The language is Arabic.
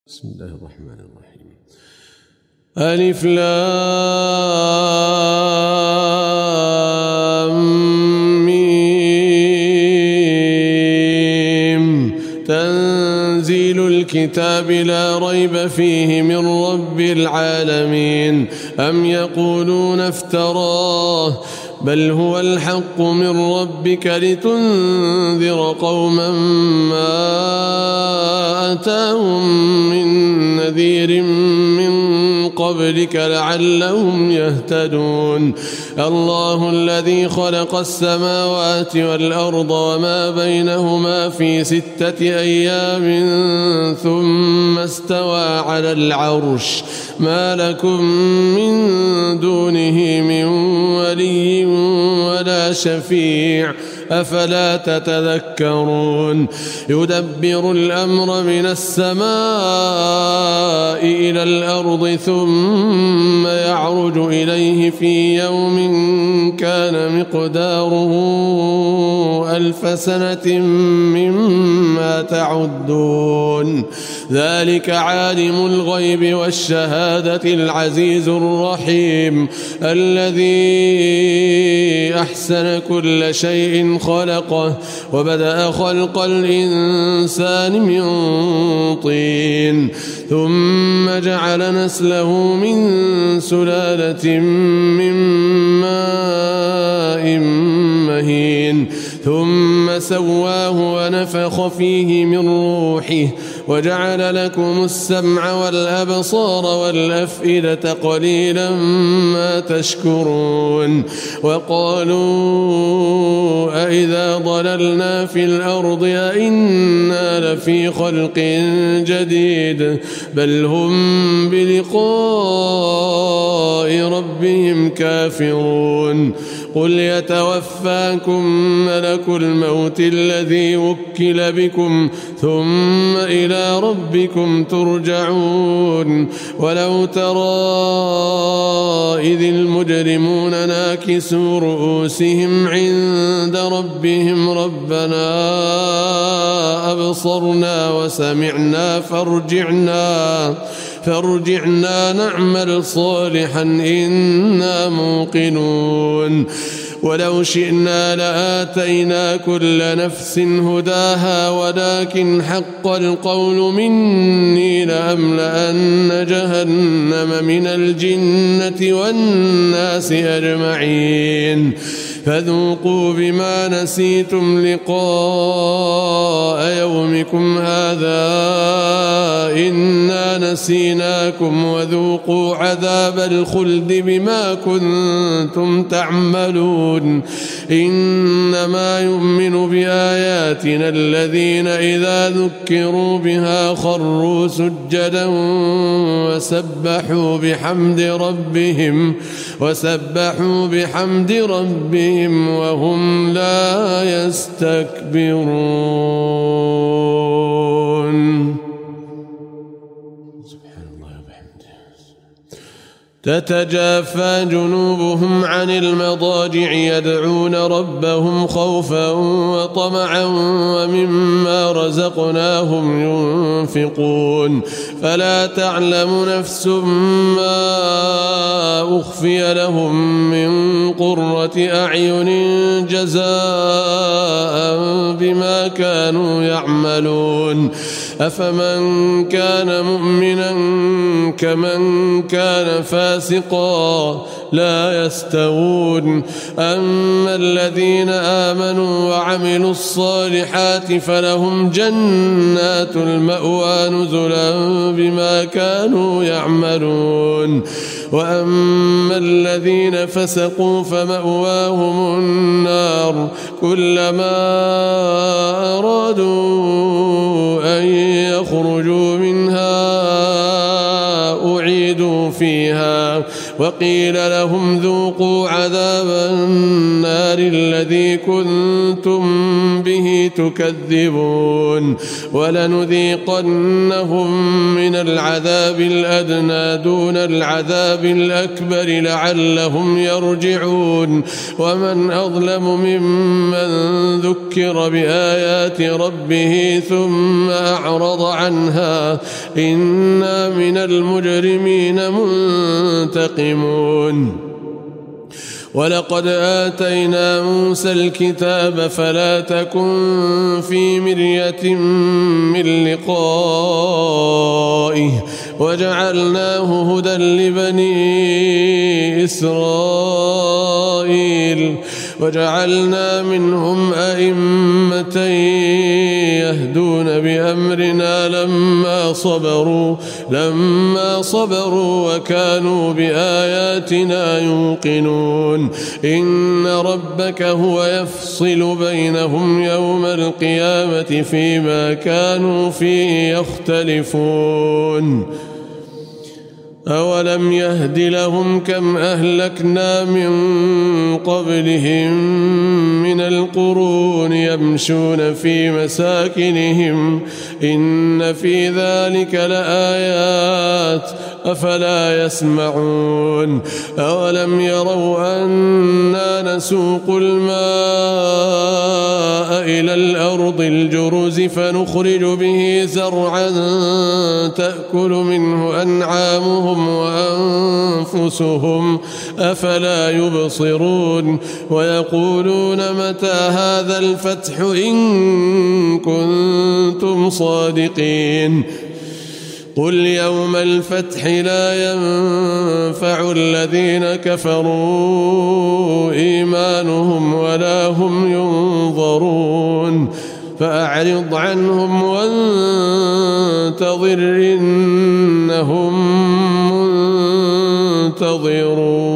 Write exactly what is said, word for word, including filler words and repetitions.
بسم الله الرحمن الرحيم. ألف لام ميم. تنزيل الكتاب لا ريب فيه من رب العالمين. أم يقولون افتراه بل هو الحق من ربك لتنذر قوما ما أتاهم من نذير من قبلك لعلهم يهتدون. الله الذي خلق السماوات والأرض وما بينهما في ستة أيام ثم استوى على العرش. ما لكم من دونه من ولي ولا شفيع أفلا تتذكرون. يدبر الأمر من السماء إلى الأرض ثم يعرج إليه في يوم كان مقداره ألف سنة مما تعدون. ذلك عالم الغيب والشهادة العزيز الرحيم الذي أحسن كل شيء خلقه وبدأ خلق الإنسان من طين ثم جعل نسله من سلالة من ماء مهين ثم سواه ونفخ فيه من روحه وجعل لكم السمع والأبصار والأفئدة قليلا ما تشكرون. وقالوا أإذا ضللنا في الأرض أإنا لفي خلق جديد بل هم بلقاء ربهم كافرون. قل يتوفاكم ملك الموت الذي وكل بكم ثم إلى ربكم ترجعون. ولو ترى إذ المجرمون ناكسوا رؤوسهم عند ربهم ربنا أبصرنا وسمعنا فارجعنا فارجعنا نعمل صالحا إنا موقنون. ولو شئنا لآتينا كل نفس هداها ولكن حق القول مني لأملأن جهنم من الجنة والناس أجمعين. فذوقوا بما نسيتم لقاء يومكم هذا إنا نسيناكم وذوقوا عذاب الخلد بما كنتم تعملون. إنما يؤمن بآياتنا الذين إذا ذكروا بها خروا سجدا وسبحوا بحمد ربهم وسبحوا بحمد ربهم وهم لا يستكبرون. سبحان الله وبحمده. تتجافى جنوبهم عن المضاجع يدعون ربهم خوفا وطمعا ومما رزقناهم ينفقون. فلا تعلم نفس ما أخفي لهم من قرة أعين جزاء بما كانوا يعملون. أفمن كان مؤمنا كمن كان فاسقا لا يستوون. أما الذين آمنوا وعملوا الصالحات فلهم جنات المأوى نزلا بما كانوا يعملون. وأما الذين فسقوا فمأواهم النار كلما أرادوا أن يخرجوا منها أعيدوا فيها وقيل لهم ذوقوا عذاب النار الذي كنتم به تكذبون ولنذيقنهم من العذاب الأدنى دون العذاب الأكبر لعلهم يرجعون ومن أظلم ممن ذكر بآيات ربه ثم أعرض عنها إنا من المجرمين منتقمون ولقد آتينا موسى الكتاب فلا تكن في مرية من لقائه وجعلناه هدى لبني إسرائيل وجعلنا منهم أئمة يهدون بأمرنا لما صبروا لما صبروا وكانوا بآياتنا يوقنون إن ربك هو يفصل بينهم يوم القيامة فيما كانوا فيه يختلفون أولم يهد لهم كم أهلكنا من قبلهم من القرون يمشون في مساكنهم إن في ذلك لآيات أفلا يسمعون أولم يروا أنا نسوق الماء إلى الأرض الجرز فنخرج به زرعا تأكل منه أنعامهم وأنفسهم أفلا يبصرون ويقولون متى هذا الفتح إن كنتم صادقين قل يوم الفتح لا ينفع الذين كفروا إيمانهم ولا هم ينظرون فأعرض عنهم وانتظر إنهم منتظرون.